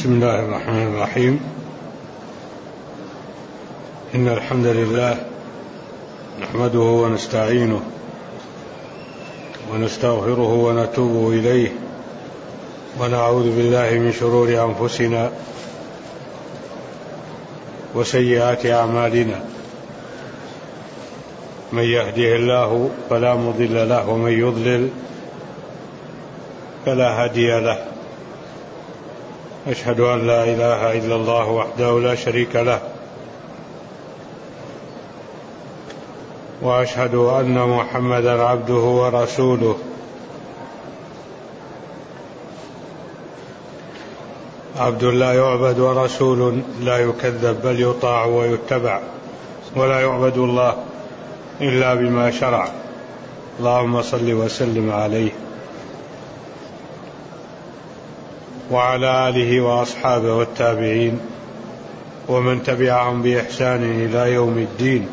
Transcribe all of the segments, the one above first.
بسم الله الرحمن الرحيم. إن الحمد لله نحمده ونستعينه ونستغفره ونتوب إليه ونعوذ بالله من شرور أنفسنا وسيئات أعمالنا، من يهده الله فلا مضل له ومن يضلل فلا هادي له. أشهد أن لا إله إلا الله وحده لا شريك له، وأشهد أن محمدا عبده ورسوله. عبد لا يعبد ورسول لا يكذب بل يطاع ويتبع، ولا يعبد الله إلا بما شرع. اللهم صل وسلم عليه وعلى آله وأصحابه والتابعين ومن تبعهم بإحسان إلى يوم الدين.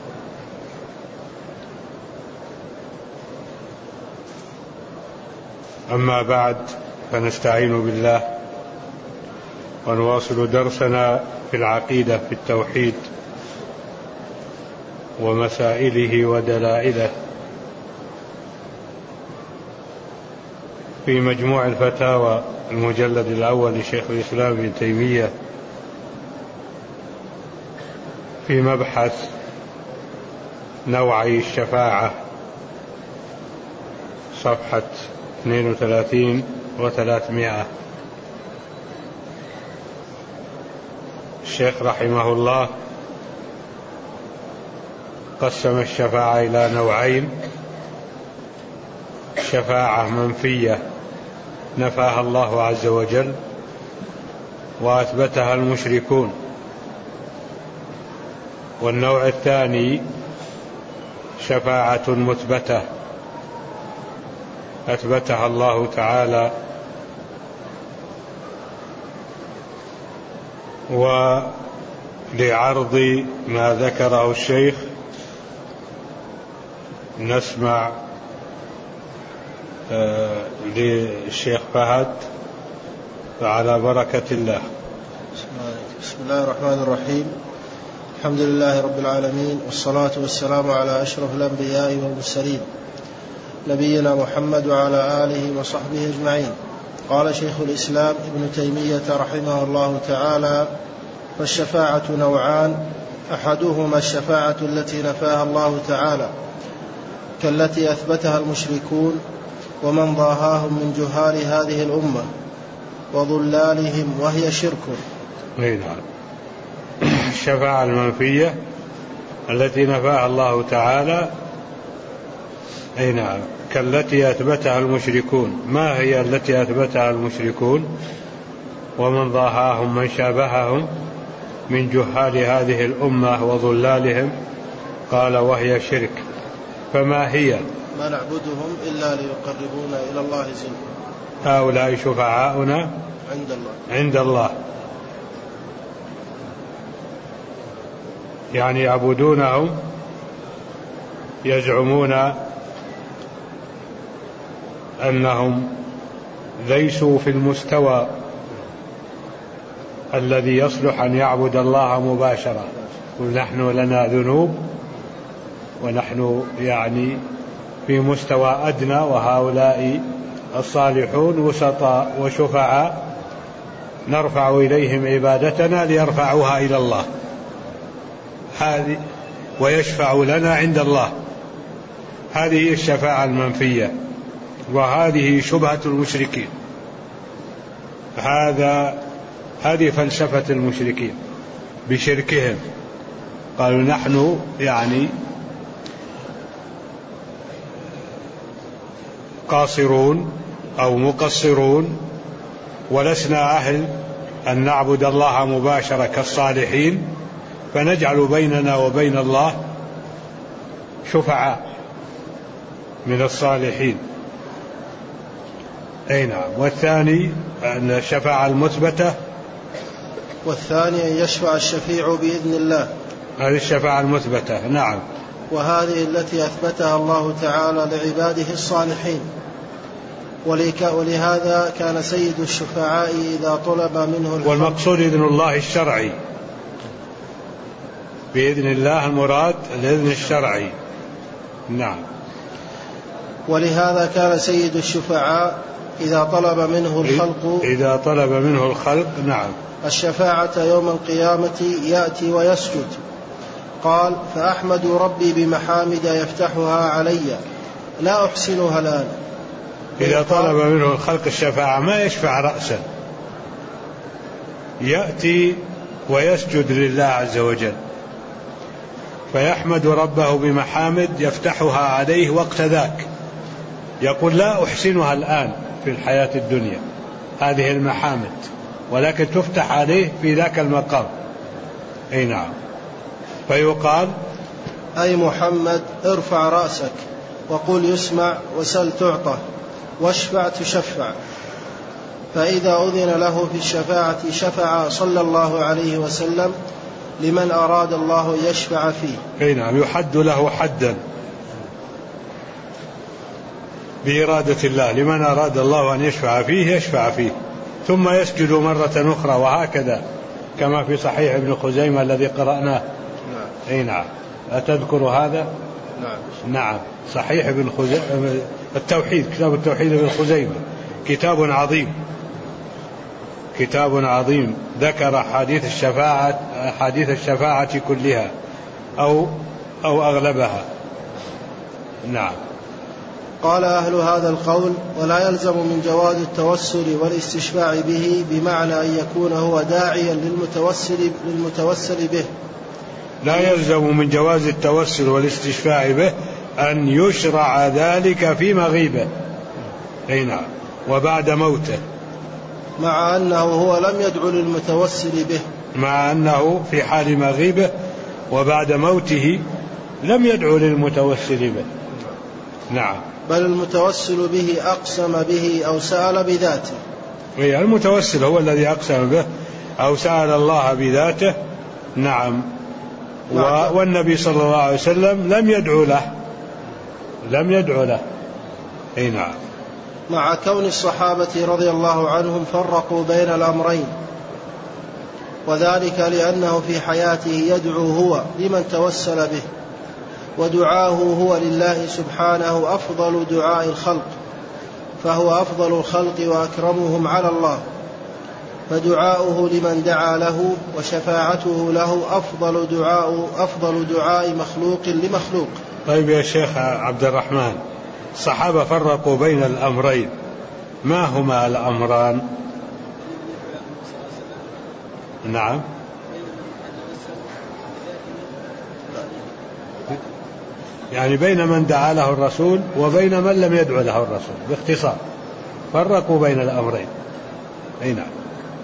أما بعد، فنستعين بالله ونواصل درسنا في العقيدة في التوحيد ومسائله ودلائله في مجموع الفتاوى المجلد الأول لشيخ الإسلام ابن تيمية في مبحث نوعي الشفاعة، صفحة 32 و300. الشيخ رحمه الله قسم الشفاعة إلى نوعين: شفاعة منفية نفاها الله عز وجل وأثبتها المشركون، والنوع الثاني شفاعة مثبتة أثبتها الله تعالى. ولعرض ما ذكره الشيخ نسمع للشيخ فهد، فعلى بركة الله. بسم الله الرحمن الرحيم. الحمد لله رب العالمين، والصلاة والسلام على أشرف الأنبياء والمرسلين نبينا محمد وعلى آله وصحبه أجمعين. قال شيخ الإسلام ابن تيمية رحمه الله تعالى: فالشفاعة نوعان، أحدهما الشفاعة التي نفاها الله تعالى كالتي أثبتها المشركون ومن ضاهاهم من جهال هذه الأمة وضلالهم، وهي شرك. الشفاعة المنفية التي نفاها الله تعالى كالتي أثبتها المشركون. ما هي التي أثبتها المشركون؟ ومن ضاهاهم من شابههم من جهال هذه الأمة وضلالهم. قال: وهي شرك. فما هي؟ ما نعبدهم إلا ليقربونا إلى الله زلفى. هؤلاء شفعاؤنا عند الله، يعني يعبدونهم، يزعمون أنهم ليسوا في المستوى الذي يصلح أن يعبد الله مباشرة. ونحن لنا ذنوب، ونحن يعني في مستوى أدنى، وهؤلاء الصالحون وسطاء وشفعاء نرفع إليهم عبادتنا ليرفعوها إلى الله، هذه ويشفع لنا عند الله. هذه الشفاعة المنفية، وهذه شبهة المشركين. هذه فلسفة المشركين بشركهم. قالوا: نحن يعني قاصرون أو مقصرون، ولسنا أهل أن نعبد الله مباشرة كالصالحين، فنجعل بيننا وبين الله شفعاء من الصالحين. نعم. والثاني الشفاعة المثبتة، والثاني أن يشفع الشفيع بإذن الله. هذه الشفاعة المثبتة. نعم. وهذه التي أثبتها الله تعالى لعباده الصالحين ولهذا كان سيد الشفعاء إذا طلب منه الخلق. والمقصود إذن الله الشرعي، بإذن الله المراد الإذن الشرعي. نعم. ولهذا كان سيد الشفعاء إذا طلب منه الخلق نعم الشفاعة يوم القيامة يأتي ويسجد. قال: فأحمد ربي بمحامد يفتحها علي لا أحسنها الآن. إذا طلب منه الخلق الشفاعة ما يشفع رأسا، يأتي ويسجد لله عز وجل، فيحمد ربه بمحامد يفتحها عليه وقت ذاك، يقول: لا أحسنها الآن في الحياة الدنيا هذه المحامد، ولكن تفتح عليه في ذاك المقام. أي نعم. فيقال: أي محمد ارفع رأسك وقل يسمع، وسل تعطى، واشفع تشفع. فإذا أذن له في الشفاعة شفع صلى الله عليه وسلم لمن أراد الله يشفع فيه. أي نعم، يحد له حدا بإرادة الله، لمن أراد الله أن يشفع فيه يشفع فيه، ثم يسجد مرة أخرى، وهكذا كما في صحيح ابن خزيمة الذي قرأناه. أي نعم. أتذكر هذا؟ نعم. صحيح ابن خزيمة التوحيد، كتاب التوحيد ابن خزيمة، كتاب عظيم ذكر حديث الشفاعة كلها أو أغلبها. نعم. قال أهل هذا القول: ولا يلزم من جواز التوسل والاستشفاع به بمعنى أن يكون هو داعيا للمتوسل به. لا يلزم من جواز التوسل والاستشفاع به أن يشرع ذلك في مغيبه. أي نعم. وبعد موته، مع أنه هو لم يدعو للمتوسل به، مع أنه في حال مغيبه وبعد موته لم يدعو للمتوسل به. نعم. بل المتوسل به أقسم به أو سأل بذاته. المتوسل هو الذي أقسم به أو سأل الله بذاته. نعم. والنبي صلى الله عليه وسلم لم يدعو له. أي نعم. مع كون الصحابة رضي الله عنهم فرقوا بين الأمرين، وذلك لأنه في حياته يدعو هو لمن توسل به، ودعاه هو لله سبحانه أفضل دعاء الخلق، فهو أفضل الخلق وأكرمهم على الله، فدعاؤه لمن دعا له وشفاعته له أفضل دعاء مخلوق لمخلوق. طيب يا شيخ عبد الرحمن، الصحابة فرقوا بين الأمرين، ما هما الأمران؟ نعم. يعني بين من دعا له الرسول وبين من لم يدعو له الرسول، باختصار فرقوا بين الأمرين. أي نعم.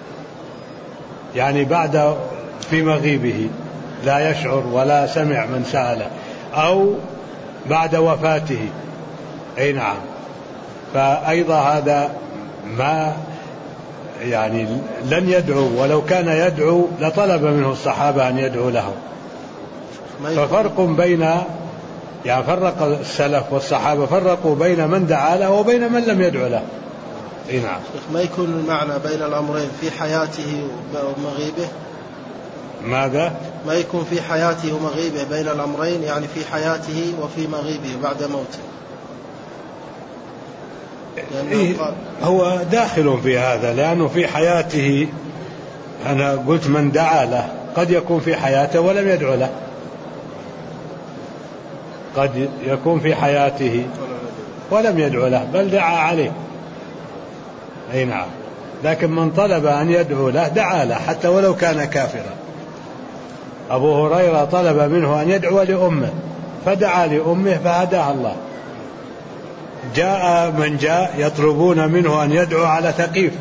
يعني بعد في مغيبه لا يشعر ولا سمع من سأله، أو بعد وفاته. أي نعم. فأيضا هذا ما يعني لن يدعو، ولو كان يدعو لطلب منه الصحابة أن يدعو له. ففرق بين فرق السلف والصحابة فرقوا بين من دعا له وبين من لم يدعو له. اي نعم. ما يكون المعنى بين الأمرين في حياته ومغيبه؟ ماذا؟ ما يكون في حياته ومغيبه بين الأمرين، يعني في حياته وفي مغيبه بعد موته. هو داخل في هذا، لأنه في حياته أنا قلت من دعا له، قد يكون في حياته ولم يدعو له، قد يكون في حياته ولم يدعو له بل دعا عليه. أي نعم. لكن من طلب أن يدعو له دعا له حتى ولو كان كافرا. أبو هريرة طلب منه أن يدعو لأمه فدعا لأمه فهداها الله. جاء من جاء يطلبون منه أن يدعو على ثقيف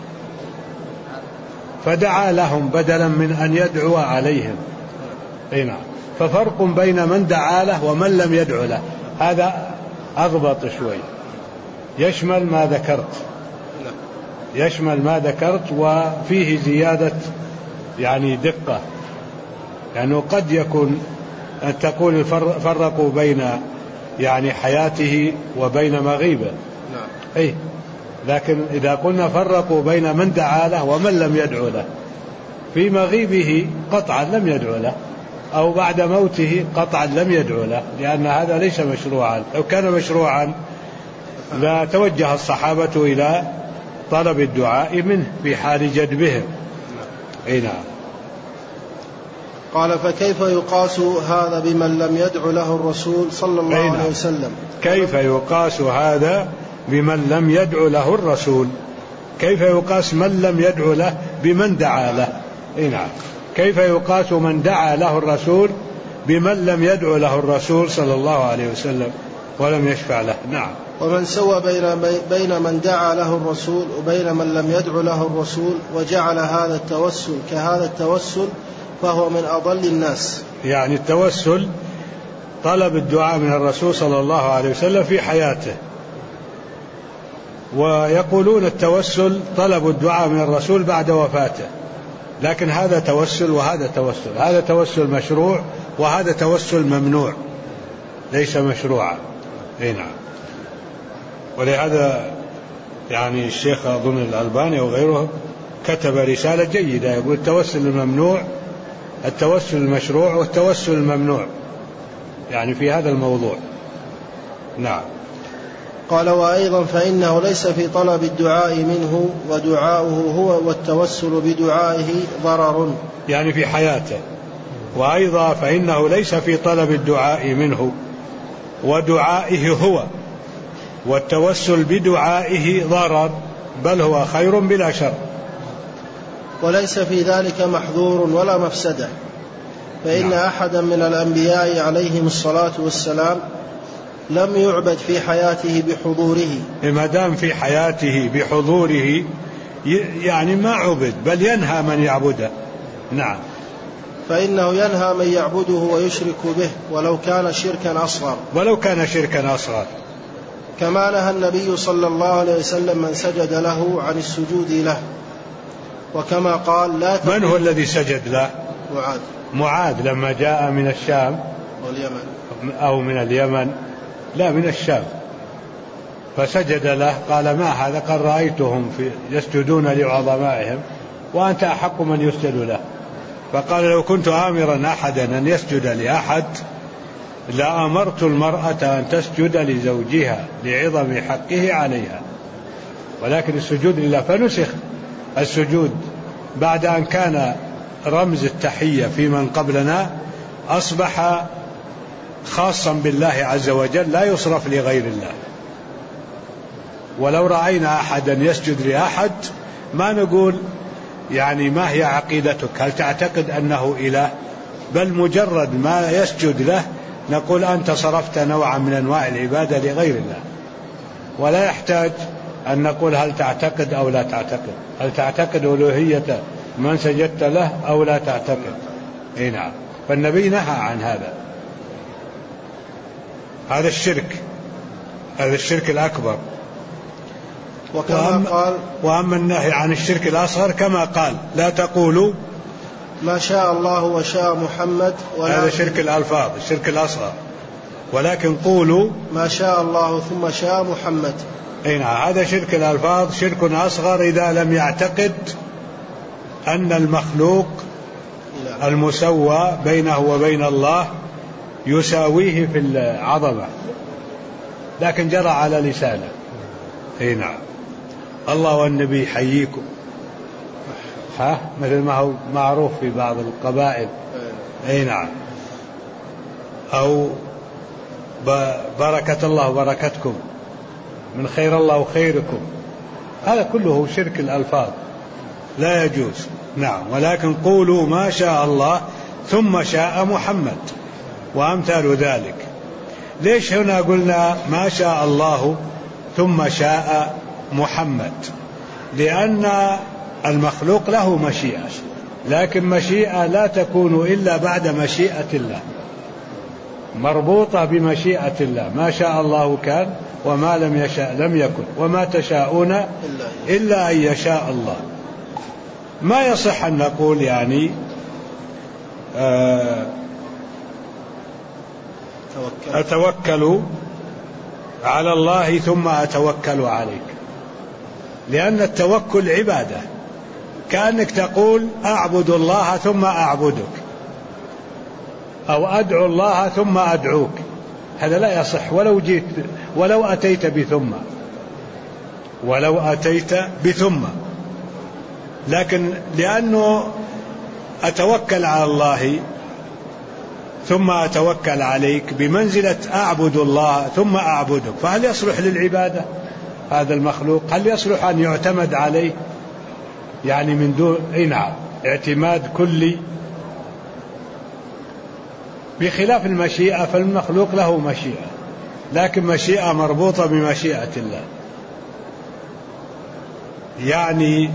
فدعا لهم بدلا من أن يدعو عليهم. أي نعم. ففرق بين من دعا له ومن لم يدعو له، هذا أضبط شوي، يشمل ما ذكرت وفيه زيادة يعني دقة، لأنه قد يكون أن تقول فرقوا بين يعني حياته وبين مغيبه. نعم. أي لكن إذا قلنا فرقوا بين من دعا له ومن لم يدعو له، في مغيبه قطعا لم يدعو له، أو بعد موته قطعا لم يدعو له، لأن هذا ليس مشروعا. لو كان مشروعا لا توجه الصحابة إلى طلب الدعاء منه في حال جدبهم. نعم. قال فكيف يقاس هذا بمن لم يدعو له الرسول صلى الله عليه وسلم؟ كيف يقاس هذا بمن لم يدعو له الرسول؟ كيف يقاس من لم يدعو له بمن دعا له؟ نعم. كيف يقاس من دعا له الرسول بمن لم يدعو له الرسول صلى الله عليه وسلم ولم يشفع له؟ نعم. ومن سوى بين من دعا له الرسول وبين من لم يدعو له الرسول وجعل هذا التوسل كهذا التوسل فهو من أضل الناس. يعني التوسل طلب الدعاء من الرسول صلى الله عليه وسلم في حياته، ويقولون التوسل طلب الدعاء من الرسول بعد وفاته، لكن هذا توسل وهذا توسل، هذا توسل مشروع وهذا توسل ممنوع ليس مشروعا. نعم. ولهذا يعني الشيخ أظن الألباني وغيره كتب رسالة جيدة يقول التوسل الممنوع، التوسل المشروع والتوسل الممنوع، يعني في هذا الموضوع. نعم. قال وأيضا فإنه ليس في طلب الدعاء منه ودعاؤه هو والتوسل بدعائه ضرر، يعني في حياته. وأيضا فإنه ليس في طلب الدعاء منه ودعائه هو والتوسل بدعائه ضرر، بل هو خير بلا شر. وليس في ذلك محظور ولا مفسدة، فإن أحدا من الأنبياء عليهم الصلاة والسلام لم يعبد في حياته بحضوره. ما دام في حياته بحضوره يعني ما عبد، بل ينهى من يعبده. نعم. فإنه ينهى من يعبده ويشرك به ولو كان شركا أصغر، ولو كان شركا أصغر، كما نهى النبي صلى الله عليه وسلم من سجد له عن السجود له، وكما قال لا من هو الذي سجد له؟ معاذ لما جاء من الشام واليمن أو من اليمن، لا من الشام، فسجد له قال ما هذا؟ قال رأيتهم يسجدون لعظمائهم وأنت أحق من يسجد له. فقال لو كنت آمرا أحدا أن يسجد لأحد لأمرت المرأة أن تسجد لزوجها لعظم حقه عليها، ولكن السجود لله. فنسخ السجود بعد أن كان رمز التحية في من قبلنا، أصبح خاصا بالله عز وجل لا يصرف لغير الله. ولو رأينا أحدا يسجد لأحد ما نقول يعني ما هي عقيدتك، هل تعتقد أنه إله؟ بل مجرد ما يسجد له نقول أنت صرفت نوعا من أنواع العبادة لغير الله، ولا يحتاج أن نقول هل تعتقد أو لا تعتقد، هل تعتقد ألوهية من سجدت له أو لا تعتقد. نعم. فالنبي نهى عن هذا، هذا الشرك، هذا الشرك الأكبر. وأما النهي عن الشرك الأصغر كما قال لا تقولوا ما شاء الله وشاء محمد، هذا شرك الألفاظ الشرك الأصغر، ولكن قولوا ما شاء الله ثم شاء محمد. هذا شرك الألفاظ شرك أصغر إذا لم يعتقد أن المخلوق المسوى بينه وبين الله يساويه في العظمة، لكن جرى على لسانه. نعم. الله والنبي حييكم، مثل ما هو معروف في بعض القبائل. نعم. أو بركة الله بركتكم، من خير الله خيركم، هذا كله شرك الألفاظ لا يجوز. نعم. ولكن قولوا ما شاء الله ثم شاء محمد وأمثال ذلك. ليش هنا قلنا ما شاء الله ثم شاء محمد؟ لأن المخلوق له مشيئة، لكن مشيئة لا تكون إلا بعد مشيئة الله، مربوطة بمشيئة الله. ما شاء الله كان وما لم يشاء لم يكن وما تشاءون إلا أن يشاء الله. ما يصح أن نقول يعني أتوكل على الله ثم أتوكل عليك، لأن التوكل عبادة، كأنك تقول أعبد الله ثم أعبدك، أو أدعو الله ثم أدعوك، هذا لا يصح ولو أتيت بثم. لكن لأنه أتوكل على الله ثم أتوكل عليك بمنزلة أعبد الله ثم أعبدك، فهل يصلح للعبادة هذا المخلوق؟ هل يصلح أن يعتمد عليه يعني من دون اعتماد كلي؟ بخلاف المشيئة، فالمخلوق له مشيئة، لكن مشيئة مربوطة بمشيئة الله. يعني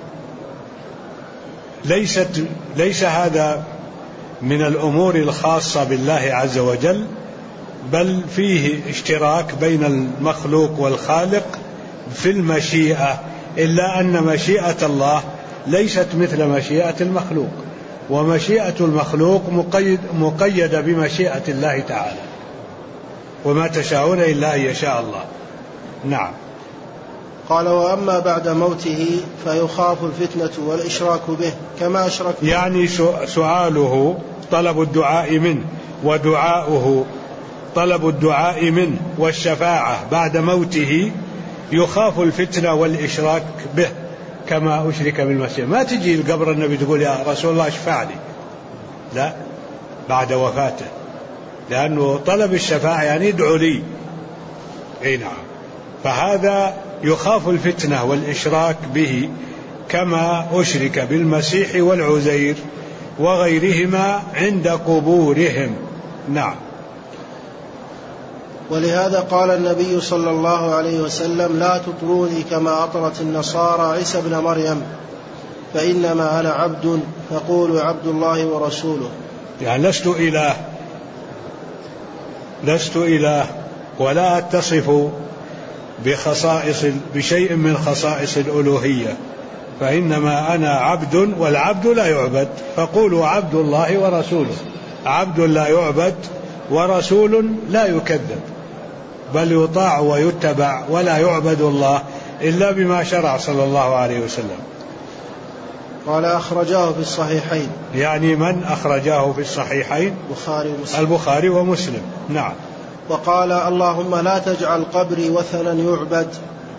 ليس هذا من الأمور الخاصة بالله عز وجل، بل فيه اشتراك بين المخلوق والخالق في المشيئة، إلا أن مشيئة الله ليست مثل مشيئة المخلوق، ومشيئة المخلوق مقيدة بمشيئة الله تعالى، وما تشاءون إلا أن يشاء الله. نعم. قال: وأما بعد موته فيخاف الفتنة والإشراك به كما أشرك. يعني سؤاله طلب الدعاء منه، ودعاؤه طلب الدعاء منه، والشفاعة بعد موته يخاف الفتنة والإشراك به كما أشرك بالمسيح. ما تجي القبر النبي تقول يا رسول الله اشفع لي، لا، بعد وفاته، لأنه طلب الشفاعة يعني ادعو لي. نعم. فهذا يخاف الفتنة والإشراك به كما أشرك بالمسيح والعزير وغيرهما عند قبورهم. نعم. ولهذا قال النبي صلى الله عليه وسلم: لا تطروني كما أطرت النصارى عيسى ابن مريم، فإنما أنا عبد، فقولوا عبد الله ورسوله. يعني لست إله ولا أتصف بشيء من خصائص الألوهية، فإنما أنا عبد، والعبد لا يعبد، فقولوا عبد الله ورسوله. عبد لا يعبد ورسول لا يكذب، بل يطاع ويتبع، ولا يعبد الله إلا بما شرع صلى الله عليه وسلم. قال: أخرجاه في الصحيحين. يعني من أخرجاه في الصحيحين؟ البخاري ومسلم. نعم. وقال: اللهم لا تجعل قبري وثنا يعبد.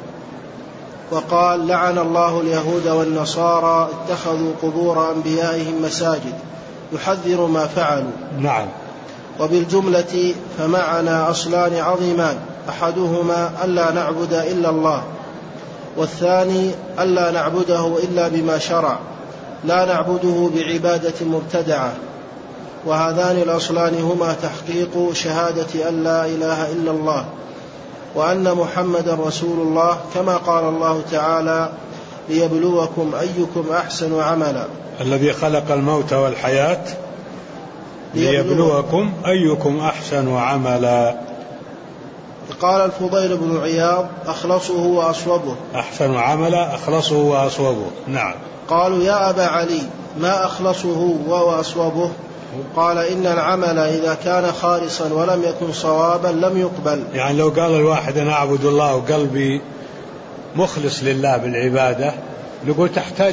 وقال: لعن الله اليهود والنصارى اتخذوا قبور أنبيائهم مساجد، يحذر ما فعلوا. نعم. وبالجملة فمعنا أصلان عظيمان: أحدهما ألا نعبد إلا الله، والثاني ألا نعبده إلا بما شرع، لا نعبده بعبادة مبتدعة. وهذان الأصلان هما تحقيق شهادة أن لا إله إلا الله وأن محمد رسول الله، كما قال الله تعالى: ليبلوكم أيكم أحسن عملا. الذي خلق الموت والحياة ليبلوكم أيكم أحسن عملا. قال الفضيل بن عياض: أخلصه وأصوبه. أحسن عملا، أخلصه وأصوبه. نعم. قالوا: يا أبا علي، ما أخلصه وأصوبه؟ قال: إن العمل إذا كان خالصا ولم يكن صوابا لم يقبل. يعني لو قال الواحد أنا أعبد الله وقلبي مخلص لله بالعبادة، نقول تحتاج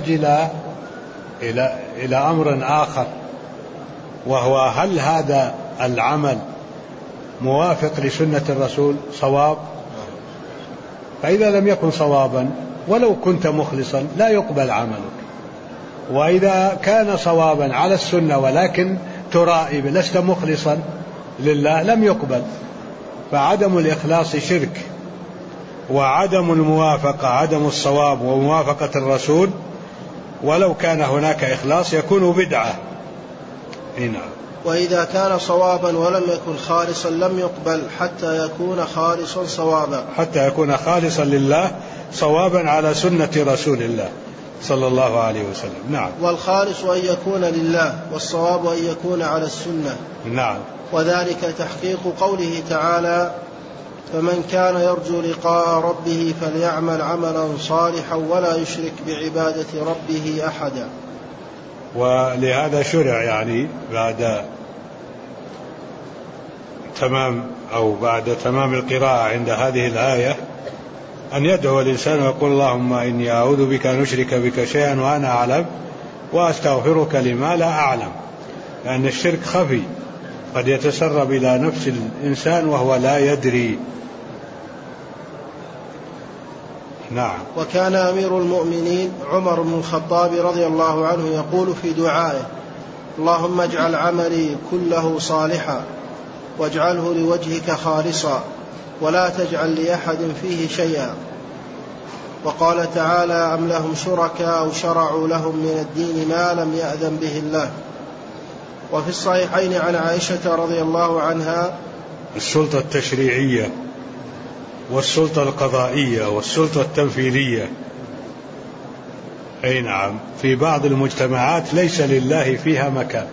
إلى أمر آخر، وهو هل هذا العمل موافق لسنة الرسول صواب؟ فإذا لم يكن صوابا ولو كنت مخلصا لا يقبل عملك، وإذا كان صوابا على السنة ولكن ترائب لست مخلصا لله لم يقبل. فعدم الإخلاص شرك، وعدم الموافقة عدم الصواب وموافقة الرسول، ولو كان هناك إخلاص يكون بدعة. نعم. وإذا كان صوابا ولم يكن خالصا لم يقبل حتى يكون خالصا صوابا، حتى يكون خالصا لله صوابا على سنة رسول الله صلى الله عليه وسلم. نعم. والخالص أن يكون لله، والصواب أن يكون على السنة. نعم. وذلك تحقيق قوله تعالى: فمن كان يرجو لقاء ربه فليعمل عملا صالحا ولا يشرك بعبادة ربه أحدا. ولهذا شرع يعني بعد تمام القراءة عند هذه الآية أن يدعو الإنسان ويقول اللهم إني أعوذ بك أن أشرك بك شيئا وأنا أعلم وأستغفرك لما لا أعلم، لأن الشرك خفي قد يتسرب إلى نفس الإنسان وهو لا يدري. نعم. وكان أمير المؤمنين عمر بن الخطاب رضي الله عنه يقول في دعائه: اللهم اجعل عملي كله صالحا واجعله لوجهك خالصا ولا تجعل لأحد فيه شيئا. وقال تعالى: أم لهم شركاء شرعوا لهم من الدين ما لم يأذن به الله. وفي الصحيحين عن عائشة رضي الله عنها: السلطة التشريعية والسلطة القضائية والسلطة التنفيذية، أي نعم، في بعض المجتمعات ليس لله فيها مكان.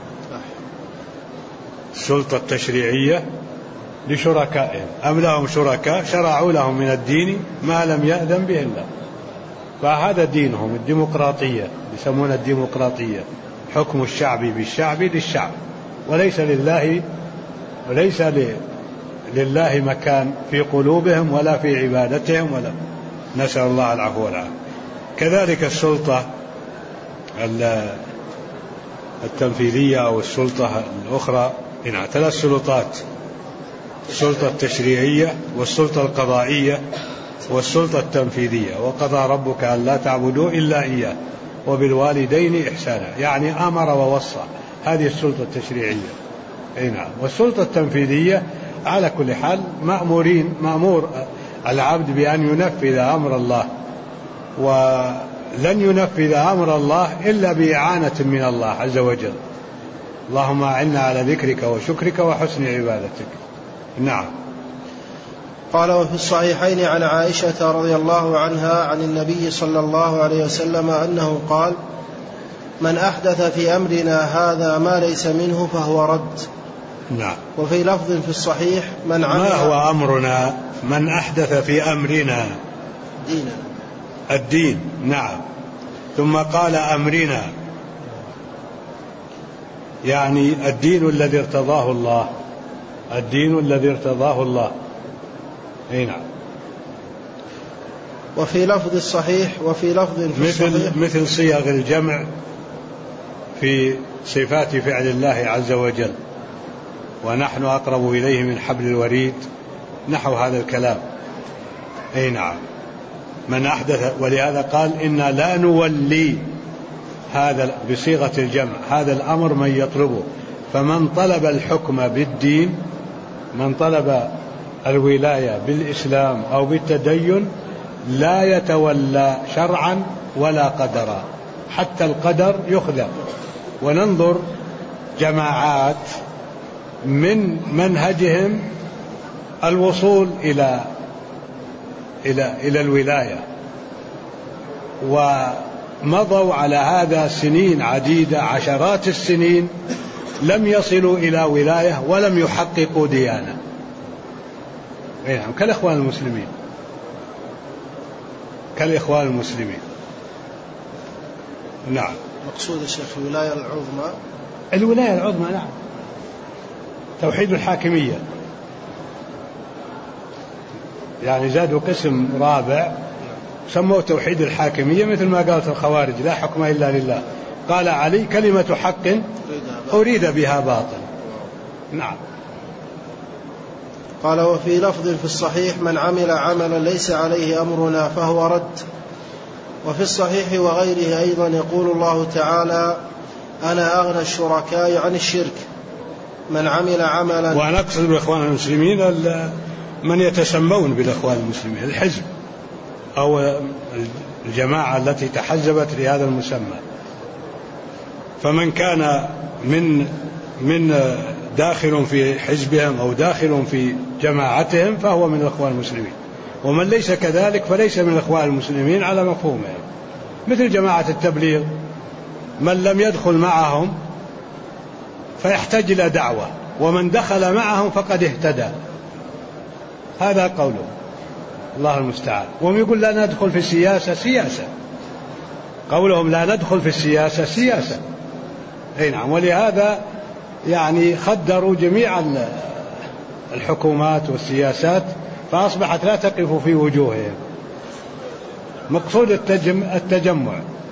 السلطة التشريعية لشركائهم، أم لهم شركاء شرعوا لهم من الدين ما لم يأذن به الله، فهذا دينهم الديمقراطية، يسمونها الديمقراطية، حكم الشعب بالشعب للشعب، وليس لله مكان في قلوبهم ولا في عبادتهم، ولا نسأل الله العفو والعافية. كذلك السلطة التنفيذية أو السلطة الأخرى، هنا 3 سلطات: السلطة التشريعية والسلطة القضائية والسلطة التنفيذية. وقضى ربك ألا تعبدوا إلا إياه وبالوالدين إحسانا، يعني أمر ووصى، هذه السلطة التشريعية. أي نعم. والسلطة التنفيذية على كل حال مأمور العبد بأن ينفذ أمر الله، ولن ينفذ أمر الله إلا بإعانة من الله عز وجل. اللهم أعنا على ذكرك وشكرك وحسن عبادتك. نعم. قال: وفي الصحيحين عن عائشة رضي الله عنها عن النبي صلى الله عليه وسلم أنه قال: من أحدث في أمرنا هذا ما ليس منه فهو رد. نعم. وفي لفظ في الصحيح: من عمل. ما هو أمرنا؟ من أحدث في أمرنا دينا، الدين. نعم. ثم قال أمرنا، يعني الدين الذي ارتضاه الله، الدين الذي ارتضاه الله. أي نعم. وفي لفظ الصحيح وفي لفظ في الصحيح مثل صيغ الجمع في صفات فعل الله عز وجل: ونحن أقرب إليه من حبل الوريد، نحو هذا الكلام. أي نعم. من أحدث، ولهذا قال: إنا لا نولي هذا بصيغة الجمع، هذا الأمر من يطلبه. فمن طلب الحكم بالدين، من طلب الولاية بالإسلام أو بالتدين، لا يتولى شرعا ولا قدرا، حتى القدر يخذل. وننظر جماعات من منهجهم الوصول إلى الولاية، ومضوا على هذا سنين عديدة، عشرات السنين، لم يصلوا إلى ولاية ولم يحققوا ديانة. كالإخوان المسلمين، كالإخوان المسلمين. نعم. مقصود الشيخ الولاية العظمى، الولاية العظمى. نعم. توحيد الحاكمية، يعني زادوا قسم رابع سموه توحيد الحاكمية، مثل ما قالت الخوارج: لا حكم إلا لله. قال علي: كلمة حق أريد بها باطل. نعم. قال: وفي لفظ في الصحيح: من عمل عملا ليس عليه أمرنا فهو رد. وفي الصحيح وغيره أيضا يقول الله تعالى: أنا أغنى الشركاء عن الشرك. من عمل عملا. وأنا أقصد بالإخوان المسلمين من يتسمون بالإخوان المسلمين، الحزب أو الجماعة التي تحزبت لهذا المسمى. فمن كان من داخل في حزبهم أو داخل في جماعتهم فهو من الإخوان المسلمين، ومن ليس كذلك فليس من الإخوان المسلمين على مفهومهم. مثل جماعة التبليغ، من لم يدخل معهم فيحتاج إلى دعوة، ومن دخل معهم فقد اهتدى. هذا قوله، الله المستعان. وهم يقول لا ندخل في السياسة سياسة، قولهم لا ندخل في السياسة سياسة. أي نعم. ولهذا يعني خدروا جميع الحكومات والسياسات فأصبحت لا تقف في وجوههم. مقصود التجمع.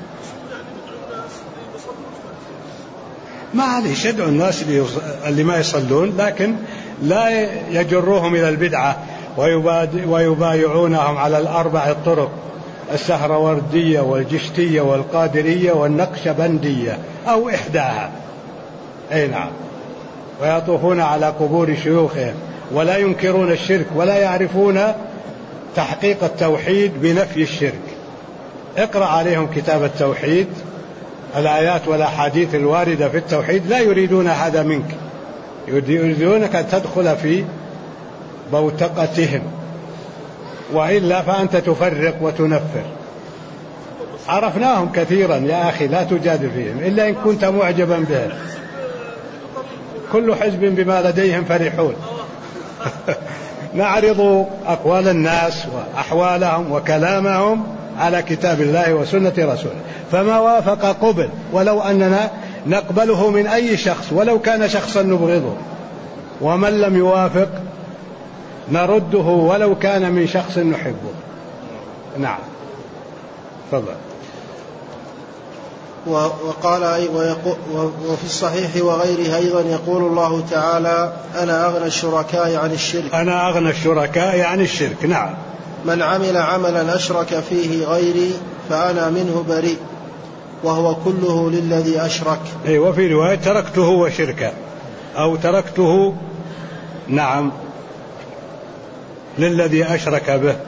معليش يدعو الناس اللي ما يصلون، لكن لا يجروهم إلى البدعة ويبايعونهم على الأربع الطرق: السهروردية والجشتية والقادرية والنقشبندية أو إحداها. أي نعم. ويطوفون على قبور شيوخهم ولا ينكرون الشرك ولا يعرفون تحقيق التوحيد بنفي الشرك. اقرأ عليهم كتاب التوحيد، الآيات والأحاديث الواردة في التوحيد، لا يريدون هذا منك، يريدونك أن تدخل في بوتقتهم، وإلا فأنت تفرق وتنفر. عرفناهم كثيرا يا أخي، لا تجادل فيهم إلا إن كنت معجبا بهم. كل حزب بما لديهم فرحون. نعرض أقوال الناس وأحوالهم وكلامهم على كتاب الله وسنة رسوله، فما وافق قبل، ولو أننا نقبله من أي شخص ولو كان شخصا نبغضه، ومن لم يوافق نرده ولو كان من شخص نحبه. نعم. تفضل. وقال وفي الصحيح وغيره أيضا يقول الله تعالى: أنا أغنى الشركاء عن الشرك. أنا أغنى الشركاء عن الشرك. نعم. من عمل عملا أشرك فيه غيري فأنا منه بريء، وهو كله للذي أشرك. وفي رواية: تركته وشركه، أو تركته نعم للذي أشرك به.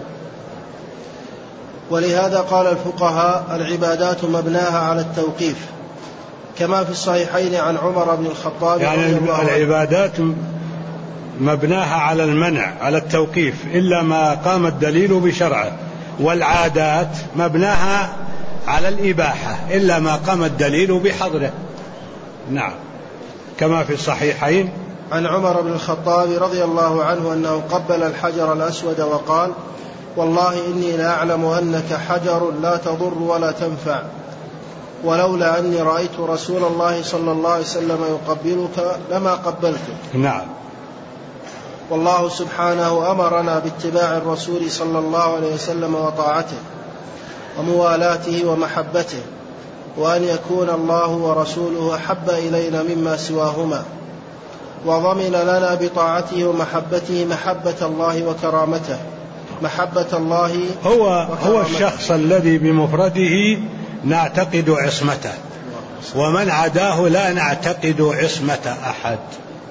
ولهذا قال الفقهاء: العبادات مبناها على التوقيف، كما في الصحيحين عن عمر بن الخطاب. يعني العبادات مبناها على المنع، على التوقيف، إلا ما قام الدليل بشرعه. والعادات مبناها على الإباحة، إلا ما قام الدليل بحظره. نعم. كما في الصحيحين عن عمر بن الخطاب رضي الله عنه أنه قبل الحجر الأسود وقال: والله إني لأعلم أنك حجر لا تضر ولا تنفع، ولولا أني رأيت رسول الله صلى الله عليه وسلم يقبلك لما قبلتك. نعم. والله سبحانه أمرنا باتباع الرسول صلى الله عليه وسلم وطاعته وموالاته ومحبته، وأن يكون الله ورسوله أحب إلينا مما سواهما، وضمن لنا بطاعته ومحبته محبة الله وكرامته. محبة الله هو الشخص الذي بمفرده نعتقد عصمته، ومن عداه لا نعتقد عصمة أحد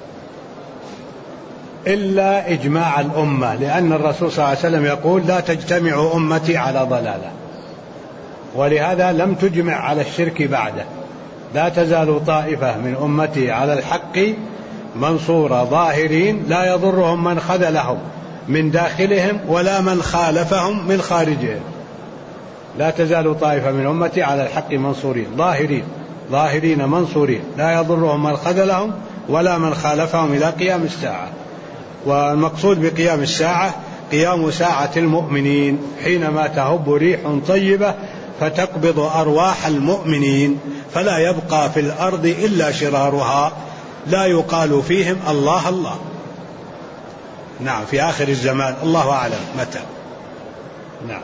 إلا إجماع الأمة، لأن الرسول صلى الله عليه وسلم يقول: لا تجتمع أمتي على ضلالة، ولهذا لم تجمع على الشرك بعده. لا تزال طائفة من أمتي على الحق منصورة ظاهرين لا يضرهم من خذلهم من داخلهم ولا من خالفهم من خارجهم. لا تزال طائفة من أمتي على الحق منصورين ظاهرين منصورين لا يضرهم من خذلهم ولا من خالفهم إلى قيام الساعة. والمقصود بقيام الساعة قيام ساعة المؤمنين، حينما تهب ريح طيبة فتقبض أرواح المؤمنين، فلا يبقى في الأرض إلا شرارها، لا يقال فيهم الله الله. نعم. في آخر الزمان، الله أعلم متى. نعم.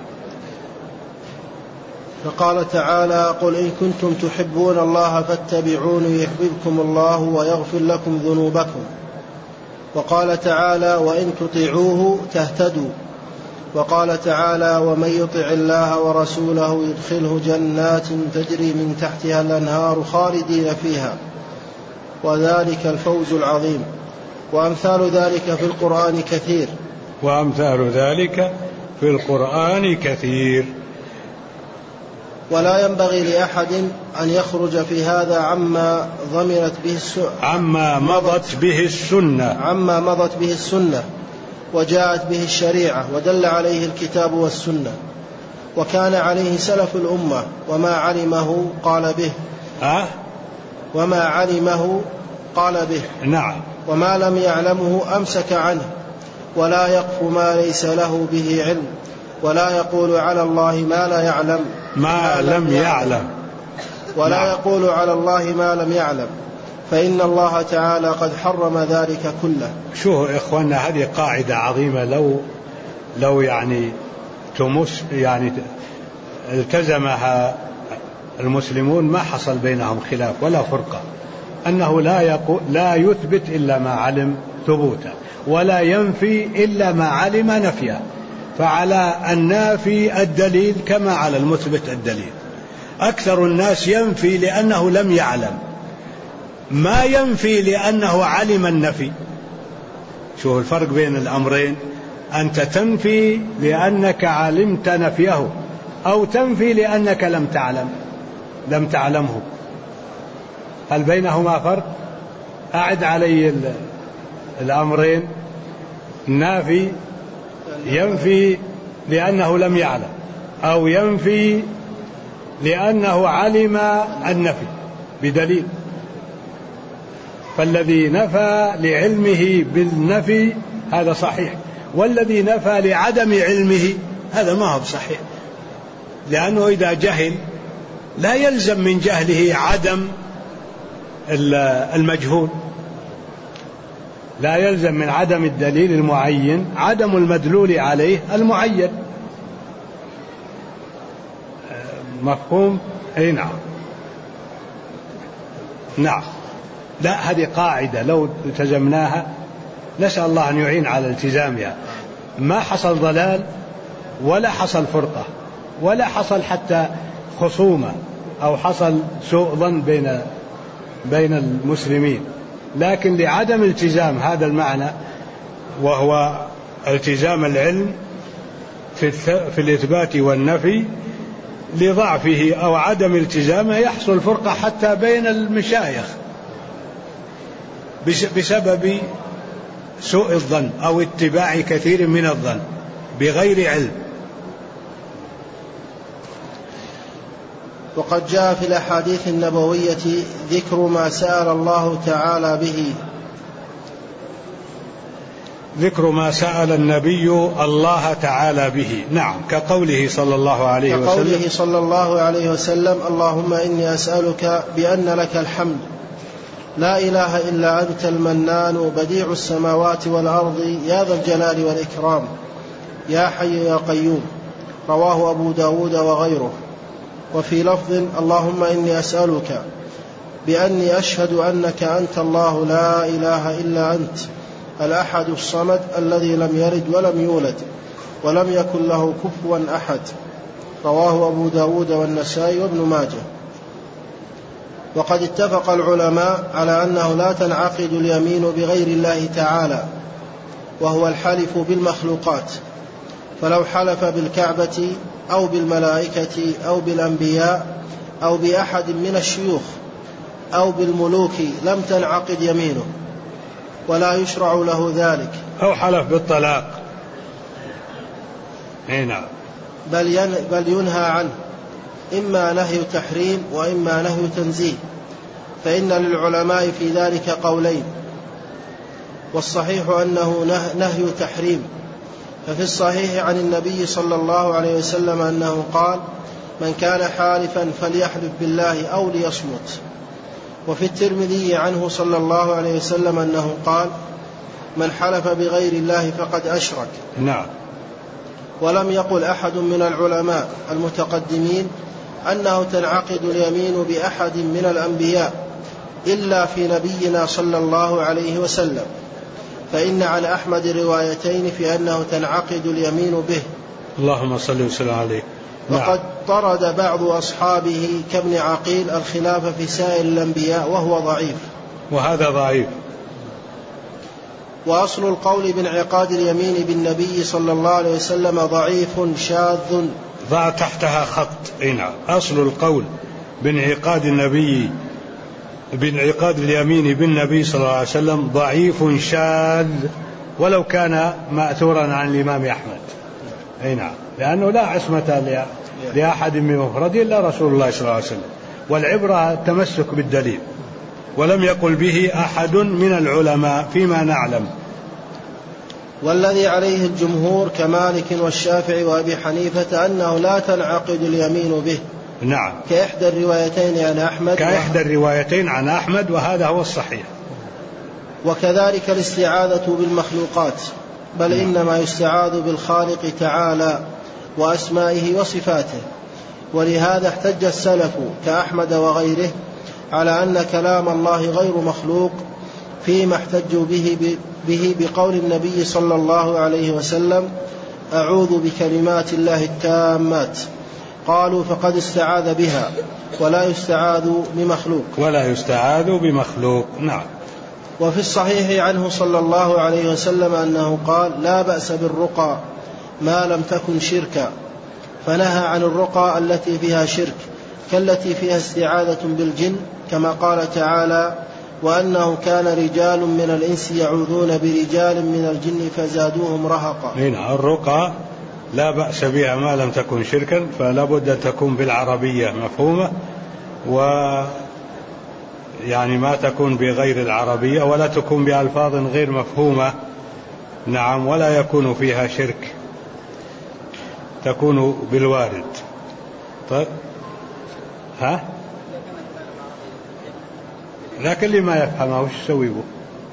فقال تعالى: قل إن كنتم تحبون الله فاتبعوني يحببكم الله ويغفر لكم ذنوبكم. وقال تعالى: وإن تطيعوه تهتدوا. وقال تعالى: ومن يطع الله ورسوله يدخله جنات تجري من تحتها الأنهار خالدين فيها، وذلك الفوز العظيم. وأمثال ذلك في القرآن كثير. ولا ينبغي لأحد أن يخرج في هذا عما مضت به السنة وجاءت به الشريعة ودل عليه الكتاب والسنة، وكان عليه سلف الأمة، وما علمه قال به نعم. وما لم يعلمه أمسك عنه، ولا يقف ما ليس له به علم، ولا يقول على الله ما لم يعلم، فإن الله تعالى قد حرم ذلك كله. شوفوا إخواننا، هذه قاعدة عظيمة لو التزمها المسلمون ما حصل بينهم خلاف ولا فرقة، أنه لا يثبت إلا ما علم ثبوته، ولا ينفي إلا ما علم نفيه، فعلى النافي الدليل كما على المثبت الدليل. أكثر الناس ينفي لأنه لم يعلم، ما ينفي لأنه علم النفي. شوف الفرق بين الأمرين، أنت تنفي لأنك علمت نفيه، أو تنفي لأنك لم تعلمه. هل بينهما فرق؟ أعد علي الأمرين. النافي ينفي لأنه لم يعلم، أو ينفي لأنه علم النفي بدليل. فالذي نفى لعلمه بالنفي هذا صحيح، والذي نفى لعدم علمه هذا ما هو صحيح، لأنه إذا جهل لا يلزم من جهله عدم المجهول، لا يلزم من عدم الدليل المعين عدم المدلول عليه المعين. مفهوم؟ أي نعم. نعم. لا، هذه قاعدة لو التزمناها نسأل الله أن يعين على التزامها، ما حصل ضلال ولا حصل فرقة ولا حصل حتى خصومة أو حصل سوء ظن بين المسلمين، لكن لعدم التزام هذا المعنى، وهو التزام العلم في الإثبات والنفي، لضعفه أو عدم التزامه يحصل فرقة حتى بين المشايخ بسبب سوء الظن أو اتباع كثير من الظن بغير علم. وقد جاء في الأحاديث النبوية ذكر ما سأل الله تعالى به، ذكر ما سأل النبي الله تعالى به. نعم، كقوله صلى الله عليه وسلم اللهم إني أسألك بأن لك الحمد لا إله إلا أنت المنان بديع السماوات والأرض يا ذا الجلال والإكرام يا حي يا قيوم. رواه أبو داود وغيره. وفي لفظ اللهم إني أسألك بأني أشهد أنك أنت الله لا إله إلا أنت الأحد الصمد الذي لم يلد ولم يولد ولم يكن له كفوا أحد. رواه أبو داود والنسائي وابن ماجه. وقد اتفق العلماء على أنه لا تنعقد اليمين بغير الله تعالى، وهو الحلف بالمخلوقات، فلو حلف بالكعبة أو بالملائكة أو بالأنبياء أو بأحد من الشيوخ أو بالملوك لم تنعقد يمينه، ولا يشرع له ذلك. أو حلف بالطلاق هنا، بل ينهى عنه، إما نهي تحريم وإما نهي تنزيه، فإن للعلماء في ذلك قولين، والصحيح أنه نهي تحريم. ففي الصحيح عن النبي صلى الله عليه وسلم أنه قال من كان حالفا فليحلف بالله أو ليصمت. وفي الترمذي عنه صلى الله عليه وسلم أنه قال من حلف بغير الله فقد أشرك. نعم. ولم يقل أحد من العلماء المتقدمين أنه تنعقد اليمين بأحد من الأنبياء إلا في نبينا صلى الله عليه وسلم، فإن عن أحمد روايتين في أنه تنعقد اليمين به. اللهم صل وسلم عليه. وقد طرد بعض أصحابه كابن عقيل الخلاف في سائر الأنبياء وهو ضعيف. وهذا ضعيف. وأصل القول بانعقاد اليمين بالنبي صلى الله عليه وسلم ضعيف شاذ. ضع تحتها خط. نعم. أصل القول بانعقاد اليمين بالنبي صلى الله عليه وسلم ضعيف شاذ، ولو كان مأثورا عن الإمام أحمد. نعم. لأنه لا عصمة لأحد من مفرد إلا رسول الله صلى الله عليه وسلم، والعبرة التمسك بالدليل، ولم يقل به أحد من العلماء فيما نعلم. والذي عليه الجمهور كمالك والشافعي وأبي حنيفة أنه لا تنعقد اليمين به. نعم. كإحدى الروايتين عن أحمد، وهذا هو الصحيح. وكذلك الاستعاذة بالمخلوقات، بل إنما يستعاذ بالخالق تعالى وأسمائه وصفاته. ولهذا احتج السلف كأحمد وغيره على أن كلام الله غير مخلوق فيما احتجوا به بقول النبي صلى الله عليه وسلم: أعوذ بكلمات الله التامات. قالوا: فقد استعاذ بها ولا يستعاذ بمخلوق. نعم. وفي الصحيح عنه صلى الله عليه وسلم أنه قال: لا بأس بالرقى ما لم تكن شركا، فنهى عن الرقى التي فيها شرك كالتي فيها استعاذة بالجن، كما قال تعالى: وأنه كان رجال من الإنس يعوذون برجال من الجن فزادوهم رهقا. هنا الرقى لا بأس بها ما لم تكن شركا، فلا بد أن تكون بالعربية مفهومة، يعني ما تكون بغير العربية، ولا تكون بألفاظ غير مفهومة. نعم. ولا يكون فيها شرك، تكون بالوارد. طيب لكن اللي ما يفهمها وش يسوي به؟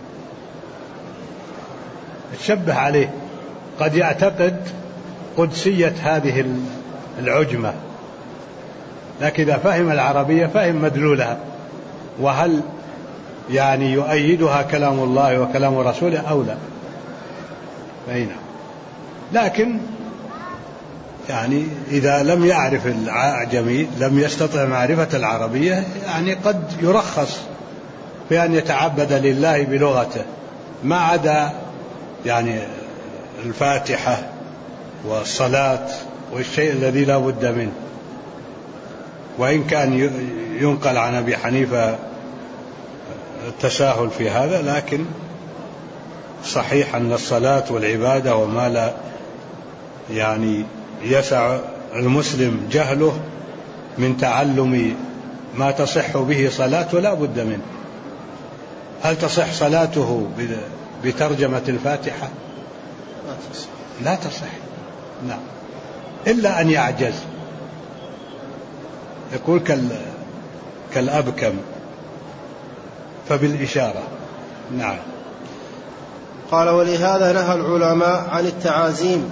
تشبه عليه، قد يعتقد قدسية هذه العجمة، لكن إذا فهم العربية فهم مدلولها، وهل يعني يؤيدها كلام الله وكلام رسوله أو لا. فهنا لكن يعني إذا لم يعرف الأعجمي لم يستطع معرفة العربية، يعني قد يرخص في أن يتعبد لله بلغته، ما عدا يعني الفاتحة والصلاة والشيء الذي لا بد منه. وإن كان ينقل عن أبي حنيفة التساهل في هذا، لكن صحيح أن الصلاة والعبادة وما لا يعني يسع المسلم جهله من تعلم ما تصح به صلاته لا بد منه. هل تصح صلاته بترجمة الفاتحة؟ لا تصح. نعم. إلا أن يعجز، يقول كالأبكم، فبالإشارة. نعم. قال: ولهذا نهى العلماء عن التعازيم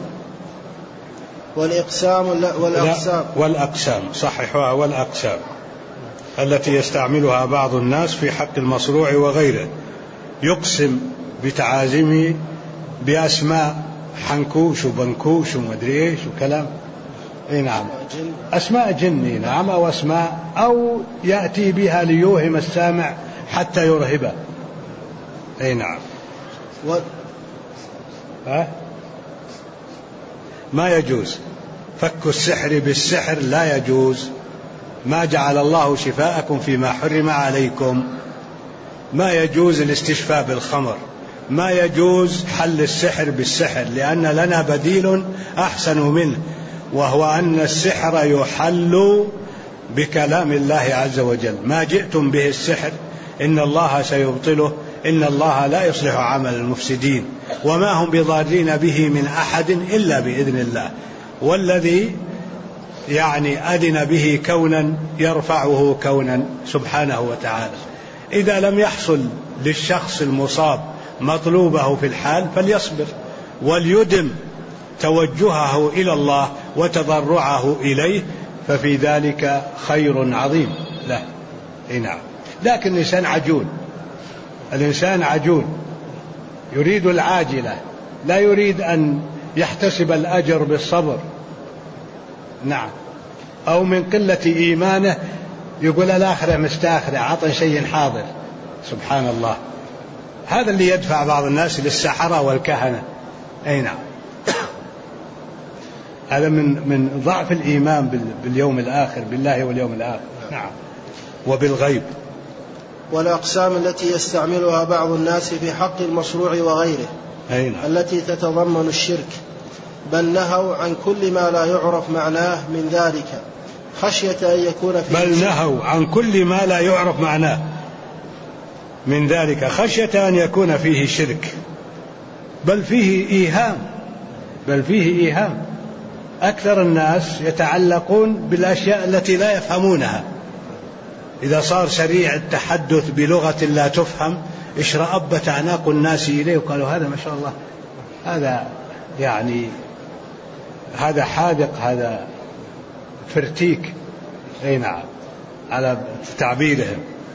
والأقسام صححها، والأقسام التي يستعملها بعض الناس في حق المصروع وغيره، يقسم بتعازيمه بأسماء حنكوش وبنكوش ومدري ايش وكلام. نعم. أسماء جن. نعم. أو أسماء، أو يأتي بها ليوهم السامع حتى يرهبه. نعم. ما يجوز فك السحر بالسحر، لا يجوز. ما جعل الله شفاءكم فيما حرم عليكم. ما يجوز الاستشفاء بالخمر، ما يجوز حل السحر بالسحر، لأن لنا بديل أحسن منه، وهو أن السحر يحل بكلام الله عز وجل. ما جئتم به السحر إن الله سيبطله، إن الله لا يصلح عمل المفسدين، وما هم بضارين به من أحد إلا بإذن الله. والذي يعني أذن به كونا يرفعه كونا سبحانه وتعالى. إذا لم يحصل للشخص المصاب مطلوبه في الحال فليصبر، وليدم توجهه إلى الله وتضرعه إليه، ففي ذلك خير عظيم له. نعم. لكن الإنسان عجول يريد العاجلة، لا يريد أن يحتسب الأجر بالصبر. نعم. أو من قلة إيمانه يقول الآخرة مستاخرة، عطن شيء حاضر. سبحان الله. هذا اللي يدفع بعض الناس للسحرة والكهنة. نعم. هذا من ضعف الإيمان باليوم الآخر، بالله واليوم الآخر. نعم. وبالغيب. والأقسام التي يستعملها بعض الناس في حق المشروع وغيره، نعم. التي تتضمن الشرك، بل نهوا عن كل ما لا يعرف معناه من ذلك خشية أن يكون فيه بل نهوا عن كل ما لا يعرف معناه من ذلك خشية أن يكون فيه شرك، بل فيه إيهام. أكثر الناس يتعلقون بالأشياء التي لا يفهمونها. إذا صار سريع التحدث بلغة لا تفهم اشرأبت أعناق الناس إليه وقالوا هذا ما شاء الله هذا يعني هذا حاذق، هذا فرتيك. أي نعم، على تعبيرهم.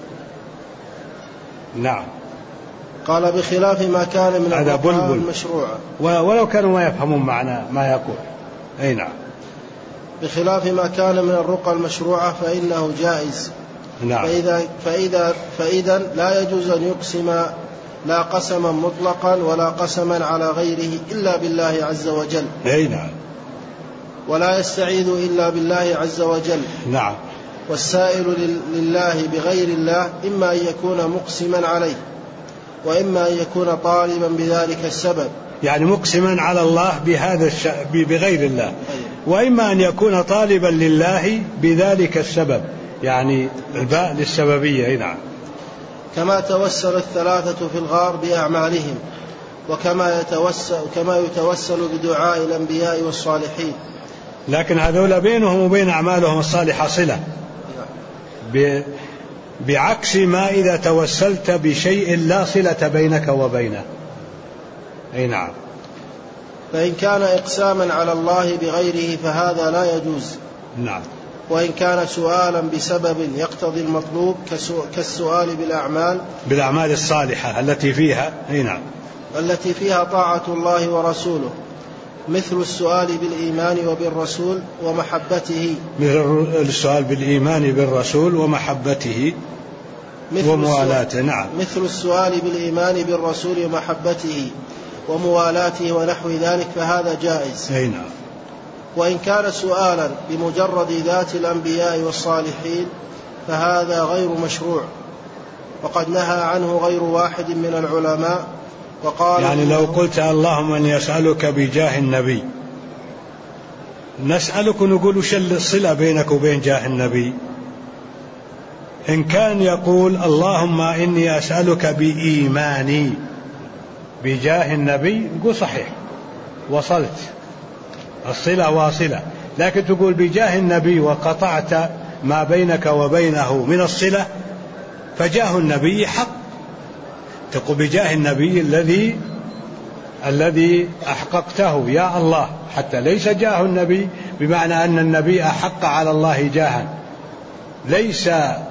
نعم. قال بخلاف ما كان من الرقى المشروعة، ولو كانوا ما يفهمون معنى ما يقول. أي نعم. بخلاف ما كان من الرقى المشروعة فإنه جائز. نعم. فإذا لا يجوز أن يقسم لا قسما مطلقا ولا قسما على غيره إلا بالله عز وجل. أي نعم. ولا يستعيذ إلا بالله عز وجل. نعم. والسائل لله بغير الله إما أن يكون مقسما عليه وإما أن يكون طالبا بذلك السبب، يعني مقسما على الله بغير الله، وإما أن يكون طالبا لله بذلك السبب، يعني الباء للسببية. نعم. كما توسل الثلاثة في الغار بأعمالهم، وكما يتوسل بدعاء الأنبياء والصالحين. لكن هذول بينهم وبين أعمالهم الصالحة صلة، بعكس ما إذا توسلت بشيء لا صلة بينك وبينه. أي نعم. فإن كان إقساما على الله بغيره فهذا لا يجوز. نعم. وإن كان سؤالا بسبب يقتضي المطلوب كالسؤال بالأعمال الصالحة التي فيها. أي نعم. التي فيها طاعة الله ورسوله، مثل السؤال بالإيمان وبالرسول ومحبته، مثل السؤال بالإيمان بالرسول ومحبته وموالاته. نعم. مثل السؤال بالإيمان بالرسول ومحبته وموالاته ونحو ذلك فهذا جائز. أي نعم. وإن كان سؤالا بمجرد ذات الأنبياء والصالحين فهذا غير مشروع، وقد نهى عنه غير واحد من العلماء وقال يعني لو قلت اللهم أن يسألك بجاه النبي، نسألك نقول وش الصلة بينك وبين جاه النبي؟ إن كان يقول اللهم إني أسألك بإيماني بجاه النبي، نقول صحيح وصلت، الصلة واصلة. لكن تقول بجاه النبي وقطعت ما بينك وبينه من الصلة، فجاه النبي حق، تقول بجاه النبي الذي أحققته يا الله، حتى ليس جاه النبي بمعنى أن النبي أحق على الله جاها، ليس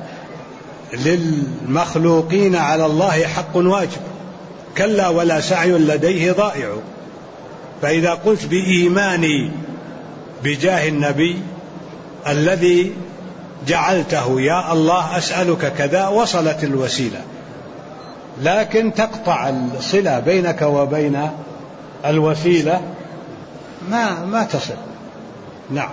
للمخلوقين على الله حق واجب، كلا ولا سعي لديه ضائع. فإذا قلت بإيماني بجاه النبي الذي جعلته يا الله أسألك كذا، وصلت الوسيلة. لكن تقطع الصلة بينك وبين الوسيلة ما تصل. نعم.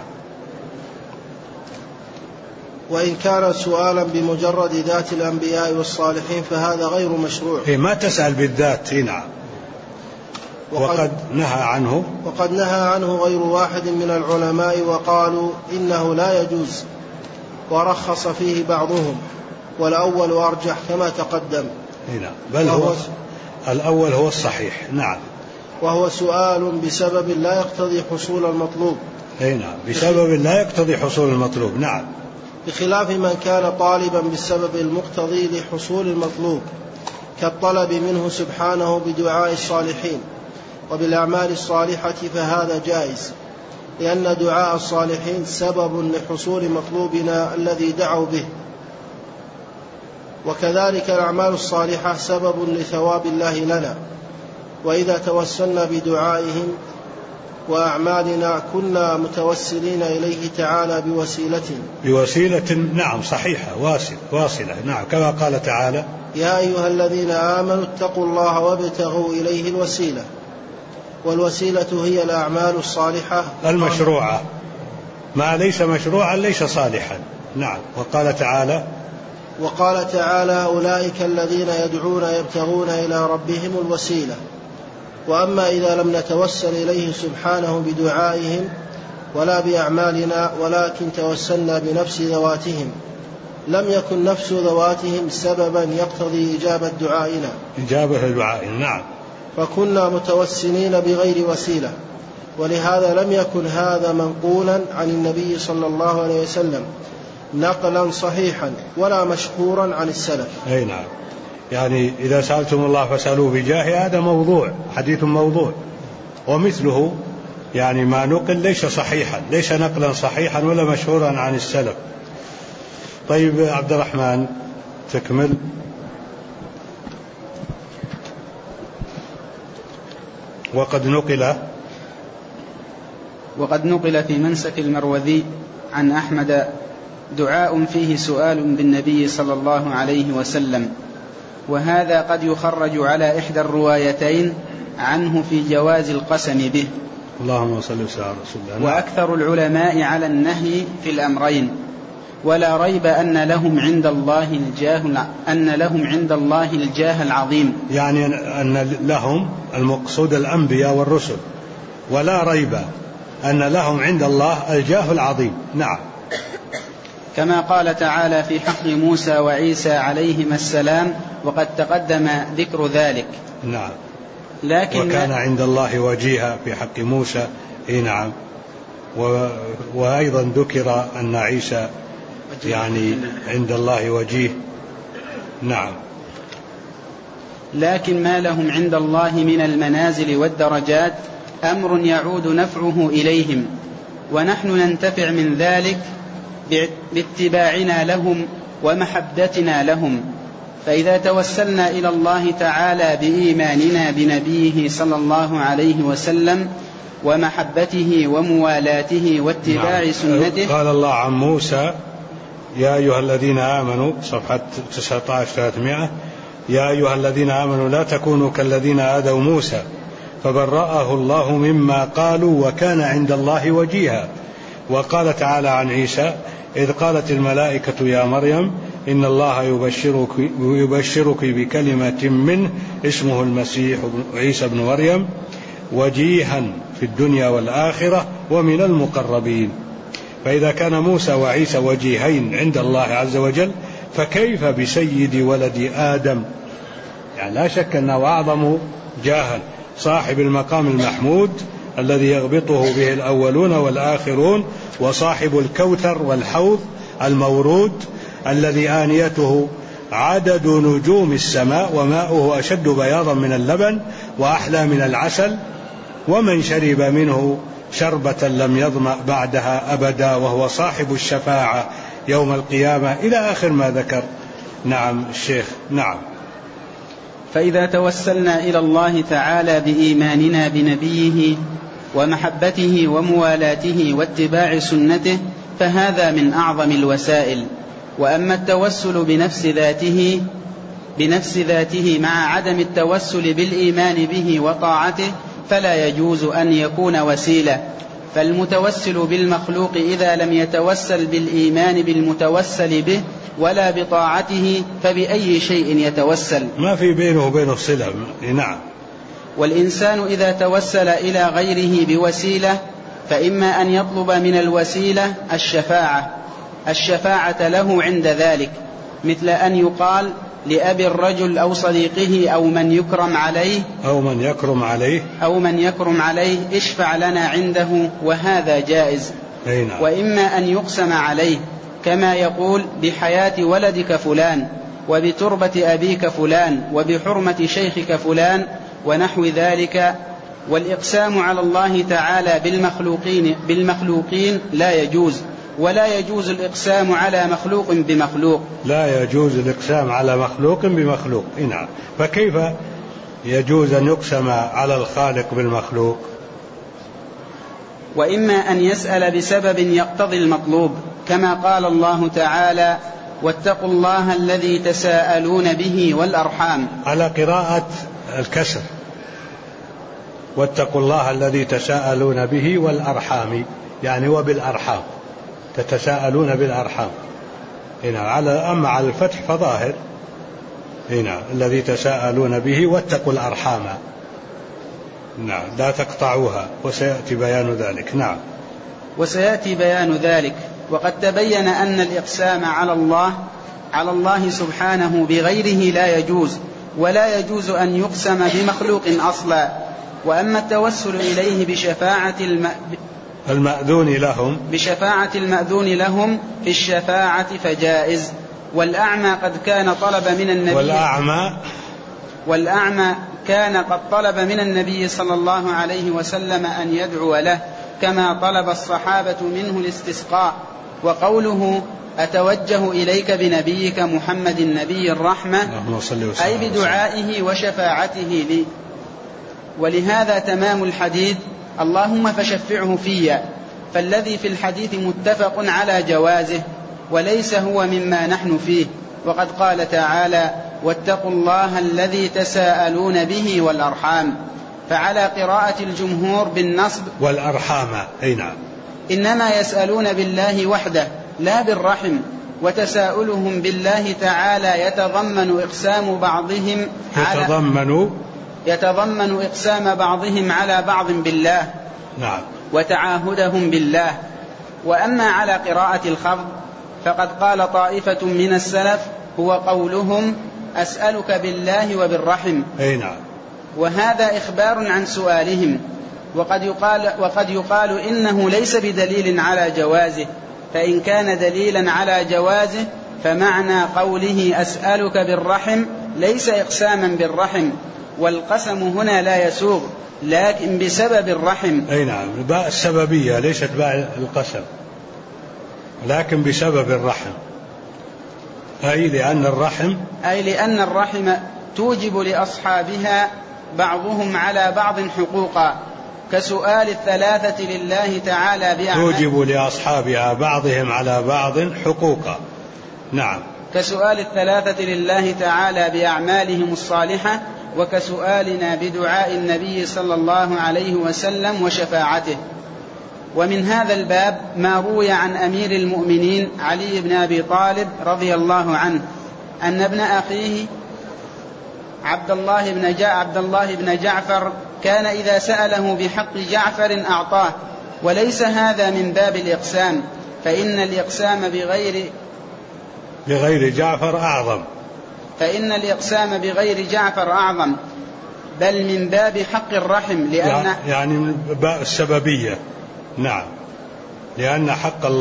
وإن كان سؤالا بمجرد ذات الأنبياء والصالحين فهذا غير مشروع. ما تسأل بالذات. نعم. وقد نهى عنه غير واحد من العلماء وقالوا إنه لا يجوز، ورخص فيه بعضهم، والأول أرجح كما تقدم. نعم. بل هو الأول هو الصحيح. نعم. وهو سؤال بسبب لا يقتضي حصول المطلوب. نعم. بسبب لا يقتضي حصول المطلوب. نعم. بخلاف من كان طالبا بالسبب المقتضي لحصول المطلوب، كالطلب منه سبحانه بدعاء الصالحين وبالأعمال الصالحة، فهذا جائز، لأن دعاء الصالحين سبب لحصول مطلوبنا الذي دعوا به، وكذلك الأعمال الصالحة سبب لثواب الله لنا. وإذا توسلنا بدعائهم وأعمالنا كنا متوسلين إليه تعالى بوسيلة. نعم صحيحة واصلة. نعم. كما قال تعالى يا أيها الذين آمنوا اتقوا الله وابتغوا إليه الوسيلة. والوسيلة هي الأعمال الصالحة المشروعة، ما ليس مشروعا ليس صالحا. نعم. وقال تعالى أولئك الذين يدعون يبتغون إلى ربهم الوسيلة. وأما إذا لم نتوسل إليه سبحانه بدعائهم ولا بأعمالنا، ولكن توسلنا بنفس ذواتهم، لم يكن نفس ذواتهم سببا يقتضي إجابة دعائنا. نعم. فكنا متوسلين بغير وسيلة. ولهذا لم يكن هذا منقولا عن النبي صلى الله عليه وسلم نقلا صحيحا ولا مشهورا عن السلف. أي نعم. يعني إذا سألتم الله فاسألوا بجاه، هذا موضوع، حديث موضوع. ومثله يعني ما نقل ليس صحيحا، ليس نقلا صحيحا ولا مشهورا عن السلف. طيب عبد الرحمن تكمل. وقد نقل في منسك المروذي عن أحمد دعاء فيه سؤال بالنبي صلى الله عليه وسلم، وهذا قد يخرج على إحدى الروايتين عنه في جواز القسم به. اللهم صل وسلم على رسول الله. وأكثر العلماء على النهي في الأمرين، ولا ريب أن لهم عند الله الجاه العظيم. يعني أن لهم المقصود الأنبياء والرسل، ولا ريب أن لهم عند الله الجاه العظيم. نعم. كما قال تعالى في حق موسى وعيسى عليهما السلام، وقد تقدم ذكر ذلك. نعم. لكن وكان عند الله وجيها في حق موسى. نعم. وأيضا ذكر أن عيسى يعني عند الله وجيه. نعم. لكن ما لهم عند الله من المنازل والدرجات أمر يعود نفعه إليهم، ونحن ننتفع من ذلك باتباعنا لهم ومحبتنا لهم. فإذا توسلنا إلى الله تعالى بإيماننا بنبيه صلى الله عليه وسلم ومحبته وموالاته واتباع سنته. قال الله عن موسى: يا أيها الذين آمنوا، صفحة 19-300: يا أيها الذين آمنوا لا تكونوا كالذين آذوا موسى فبرأه الله مما قالوا وكان عند الله وجيها. وقال تعالى عن عيسى: إذ قالت الملائكة يا مريم إن الله يبشرك بكلمة منه اسمه المسيح عيسى بن مريم وجيها في الدنيا والآخرة ومن المقربين. فإذا كان موسى وعيسى وجيهين عند الله عز وجل، فكيف بسيد ولد آدم؟ يعني لا شك أنه أعظم جاها، صاحب المقام المحمود الذي يغبطه به الأولون والآخرون، وصاحب الكوثر والحوض المورود الذي آنيته عدد نجوم السماء وماؤه أشد بياضا من اللبن وأحلى من العسل، ومن شرب منه شربة لم يظمأ بعدها أبدا، وهو صاحب الشفاعة يوم القيامة، إلى آخر ما ذكر. نعم الشيخ. نعم. فإذا توسلنا إلى الله تعالى بإيماننا بنبيه ومحبته وموالاته واتباع سنته فهذا من أعظم الوسائل. وأما التوسل بنفس ذاته مع عدم التوسل بالإيمان به وطاعته فلا يجوز أن يكون وسيلة. فالمتوسل بالمخلوق إذا لم يتوسل بالإيمان بالمتوسل به ولا بطاعته فبأي شيء يتوسل؟ ما في بينه وبينه صلة. نعم. والإنسان إذا توسل إلى غيره بوسيلة فإما أن يطلب من الوسيلة الشفاعة له عند ذلك، مثل أن يقال لأبي الرجل أو صديقه أو من يكرم عليه اشفع لنا عنده، وهذا جائز. وإما أن يقسم عليه، كما يقول بحياة ولدك فلان وبتربة أبيك فلان وبحرمة شيخك فلان ونحو ذلك. والإقسام على الله تعالى بالمخلوقين لا يجوز، ولا يجوز الإقسام على مخلوق بمخلوق. لا يجوز الإقسام على مخلوق بمخلوق. نعم. فكيف يجوز أن يقسم على الخالق بالمخلوق؟ وإما أن يسأل بسبب يقتضي المطلوب، كما قال الله تعالى: واتقوا الله الذي تساءلون به والأرحام، على قراءة الكسر، واتقوا الله الذي تساءلون به والأرحام، يعني وبالأرحام، تتساءلون بالأرحام. هنا أما على الفتح فظاهر. هنا الذي تساءلون به واتقوا الأرحام. نعم. لا تقطعوها، وسيأتي بيان ذلك. نعم. وسيأتي بيان ذلك. وقد تبين أن الإقسام على الله سبحانه بغيره لا يجوز، ولا يجوز أن يقسم بمخلوق أصلا. وأما التوسل إليه بشفاعة المأذون لهم في الشفاعة فجائز. والأعمى قد كان طلب من النبي كان قد طلب من النبي صلى الله عليه وسلم أن يدعو له كما طلب الصحابة منه الاستسقاء. وقوله أتوجه إليك بنبيك محمد نبي الرحمة أي بدعائه وشفاعته لي. ولهذا تمام الحديث اللهم فشفعه فيا، فالذي في الحديث متفق على جوازه وليس هو مما نحن فيه. وقد قال تعالى واتقوا الله الذي تساءلون به والأرحام، فعلى قراءة الجمهور بالنصب والأرحام أي نعم، إنما يسألون بالله وحده لا بالرحم. وتساؤلهم بالله تعالى يتضمن إقسام بعضهم على بعض بالله نعم، وتعاهدهم بالله. وأما على قراءة الخفض فقد قال طائفة من السلف هو قولهم أسألك بالله وبالرحم أي نعم، وهذا إخبار عن سؤالهم. وقد يقال إنه ليس بدليل على جوازه، فإن كان دليلا على جوازه فمعنى قوله أسألك بالرحم ليس إقساما بالرحم، والقسم هنا لا يسوغ لكن بسبب الرحم. أي نعم، باء السببية ليست باء القسم، لكن بسبب الرحم، أي لأن الرحم توجب لأصحابها بعضهم على بعض حقوقا كسؤال الثلاثة لله تعالى توجب لأصحابها بعضهم على بعض حقوقا نعم، كسؤال الثلاثة لله تعالى بأعمالهم الصالحة، وكسؤالنا بدعاء النبي صلى الله عليه وسلم وشفاعته. ومن هذا الباب ما روي عن أمير المؤمنين علي بن أبي طالب رضي الله عنه أن ابن أخيه عبد الله بن جعفر كان إذا سأله بحق جعفر أعطاه، وليس هذا من باب الإقسام، فإن الإقسام بغير جعفر أعظم، بل من باب حق الرحم، يعني من باب السببية نعم، لأن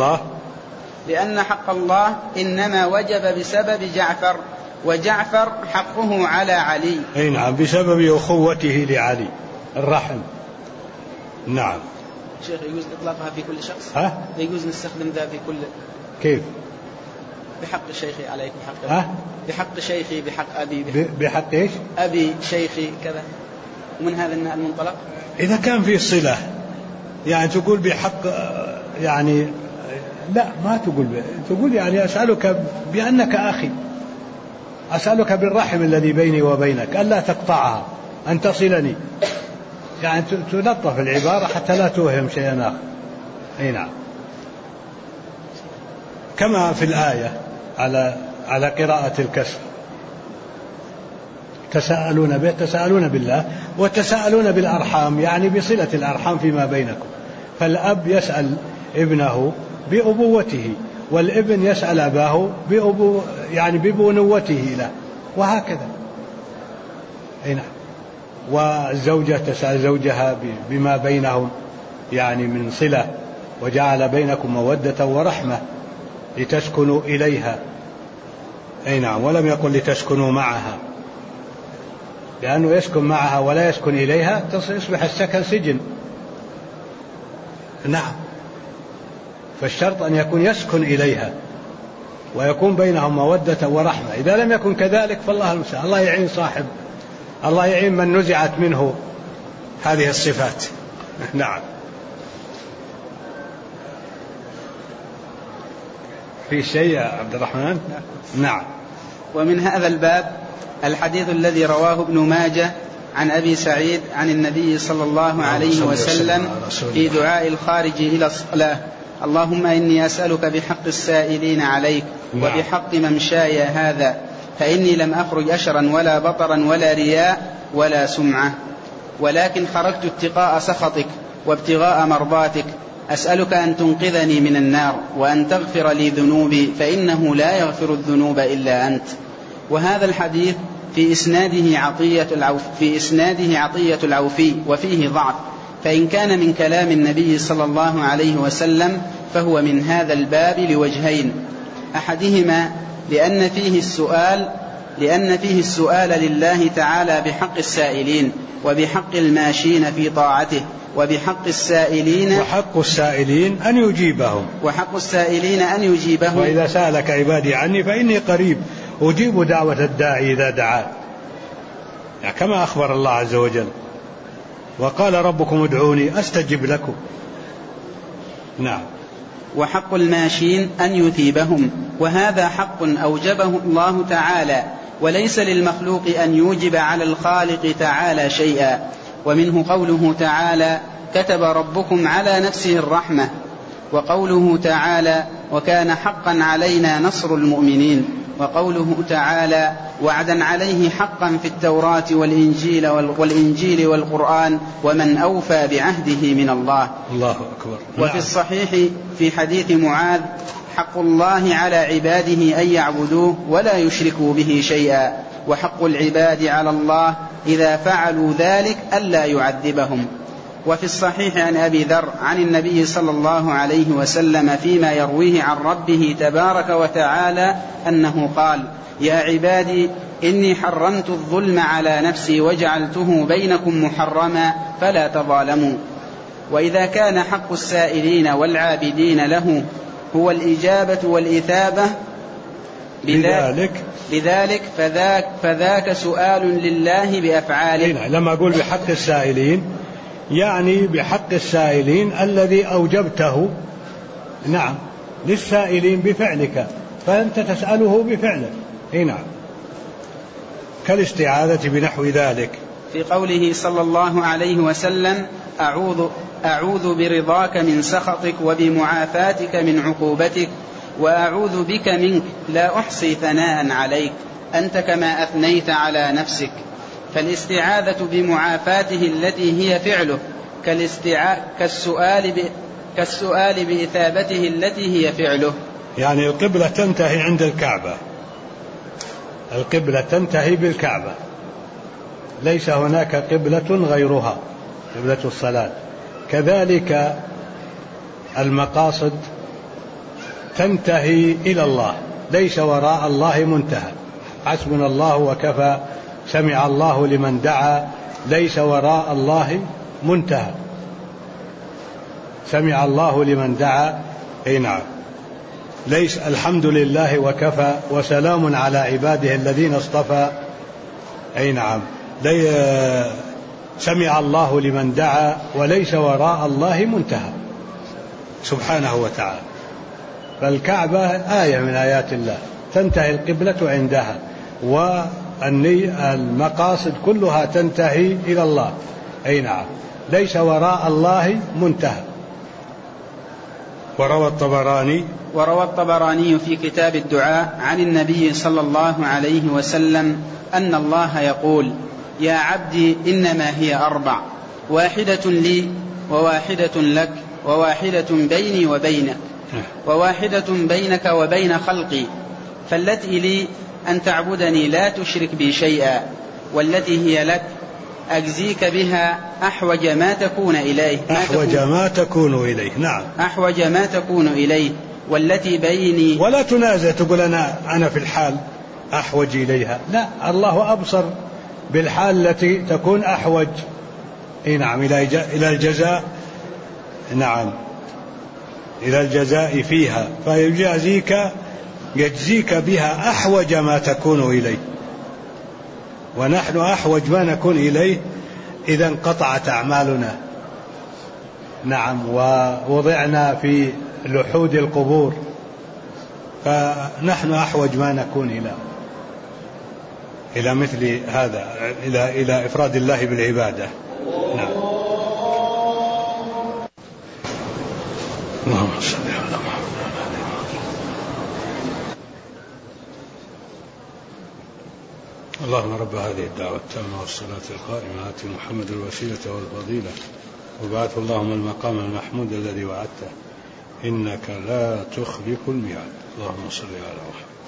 حق الله إنما وجب بسبب جعفر، وجعفر حقه على علي أي نعم، بسبب أخوته لعلي الرحم نعم. شيخ يجوز إطلاقها في كل شخص؟ يجوز نستخدم ذا في كل كيف؟ بحق شيخي عليكم حق بحق شيخي بحق أبي بحق إيش؟ أبي شيخي كذا، ومن هذا المنطلق إذا كان في صلة يعني تقول بحق، يعني لا ما تقول يعني أسألك بأنك أخي، أسألك بالرحم الذي بيني وبينك ألا تقطعها، أن تصلني، يعني تلطف العبارة حتى لا توهم شيئا آخر. أي نعم، كما في الآية على قراءة الكسر تساءلون بالله وتساءلون بالأرحام، يعني بصلة الأرحام فيما بينكم، فالأب يسأل ابنه بأبوته، والابن يسأل أباه يعني ببنوته له، وهكذا. أي نعم، والزوجة تسأل زوجها بما بينهم يعني من صلة، وجعل بينكم مودة ورحمة لتسكنوا إليها. أي نعم، ولم يقل لتسكنوا معها، لأنه يسكن معها ولا يسكن إليها تصبح السكن سجن. نعم، فالشرط أن يكون يسكن إليها ويكون بينهم مودة ورحمة. إذا لم يكن كذلك فالله المستعان، الله يعين من نزعت منه هذه الصفات. نعم. في شيء يا عبد الرحمن؟ نعم. ومن هذا الباب الحديث الذي رواه ابن ماجه عن أبي سعيد عن النبي صلى الله عليه وسلم في دعاء الخارج إلى الصلاة: اللهم إني أسألك بحق السائلين عليك وبحق ممشاي هذا، فإني لم أخرج أشرا ولا بطرا ولا رياء ولا سمعة، ولكن خرجت اتقاء سخطك وابتغاء مرضاتك، أسألك أن تنقذني من النار وأن تغفر لي ذنوبي، فإنه لا يغفر الذنوب إلا أنت. وهذا الحديث في إسناده عطية العوفي وفيه ضعف، فإن كان من كلام النبي صلى الله عليه وسلم فهو من هذا الباب لوجهين: أحدهما لأن فيه السؤال لأن فيه السؤال لله تعالى بحق السائلين وبحق الماشين في طاعته وبحق السائلين وحق السائلين أن يجيبهم وإذا سألك عبادي عني فإني قريب أجيب دعوة الداعي إذا دعان، يعني كما أخبر الله عز وجل وقال ربكم ادعوني أستجب لكم. نعم. وحق الماشين أن يثيبهم، وهذا حق أوجبه الله تعالى، وليس للمخلوق أن يوجب على الخالق تعالى شيئا. ومنه قوله تعالى كتب ربكم على نفسه الرحمة، وقوله تعالى وكان حقا علينا نصر المؤمنين، وقوله تعالى وعدا عليه حقا في التوراة والإنجيل والقرآن ومن أوفى بعهده من الله. الله أكبر. وفي الصحيح في حديث معاذ حق الله على عباده أن يعبدوه ولا يشركوا به شيئا، وحق العباد على الله إذا فعلوا ذلك ألا يعذبهم. وفي الصحيح عن أبي ذر عن النبي صلى الله عليه وسلم فيما يرويه عن ربه تبارك وتعالى أنه قال يا عبادي إني حرمت الظلم على نفسي وجعلته بينكم محرما فلا تظالموا. وإذا كان حق السائلين والعابدين له هو الإجابة والإثابة لذلك فذاك سؤال لله بأفعاله. لما أقول بحق السائلين يعني بحق السائلين الذي أوجبته، نعم، للسائلين بفعلك، فأنت تسأله بفعلك. نعم، كالاستعاذة بنحو ذلك. في قوله صلى الله عليه وسلم أعوذ برضاك من سخطك وبمعافاتك من عقوبتك وأعوذ بك منك لا أحصي ثناء عليك أنت كما أثنيت على نفسك. فالاستعاذة بمعافاته التي هي فعله كالسؤال بإثابته التي هي فعله. يعني القبلة تنتهي عند الكعبة، القبلة تنتهي بالكعبة، ليس هناك قبلة غيرها، قبلة الصلاة. كذلك المقاصد تنتهي إلى الله، ليس وراء الله منتهى. حسبنا الله وكفى، سمع الله لمن دعا، ليس وراء الله منتهى. سمع الله لمن دعا. نعم. ليس الحمد لله وكفى وسلام على عباده الذين اصطفى. نعم. سمع الله لمن دعا وليس وراء الله منتهى سبحانه وتعالى. فالكعبة آية من آيات الله، تنتهي القبلة عندها، والمقاصد كلها تنتهي إلى الله. نعم، ليس وراء الله منتهى. وروى الطبراني في كتاب الدعاء عن النبي صلى الله عليه وسلم أن الله يقول يا عبدي إنما هي 4، واحدة لي وواحدة لك وواحدة بيني وبينك وواحدة بينك وبين خلقي، فالتي لي أن تعبدني لا تشرك بي شيئا، والتي هي لك أجزيك بها أحوج ما تكون إليه. نعم، أحوج ما تكون إليه. والتي بيني، ولا تنازع تقول أنا في الحال أحوج إليها، لا، الله أبصر بالحال التي تكون أحوج. نعم، إلى الجزاء. نعم، إلى الجزاء فيها، يجزيك بها أحوج ما تكون إليه، ونحن أحوج ما نكون إليه إذا انقطعت أعمالنا. نعم، ووضعنا في لحود القبور، فنحن أحوج ما نكون إلى مثل هذا، إلى إفراد الله بالعبادة. نعم. اللهم صل على محمد. اللهم رب هذه الدعوة التامة والصلاة القائمة آت محمد الوسيلة والفضيلة وبعثه اللهم المقام المحمود الذي وعدته إنك لا تخلف الميعاد. اللهم صل على محمد.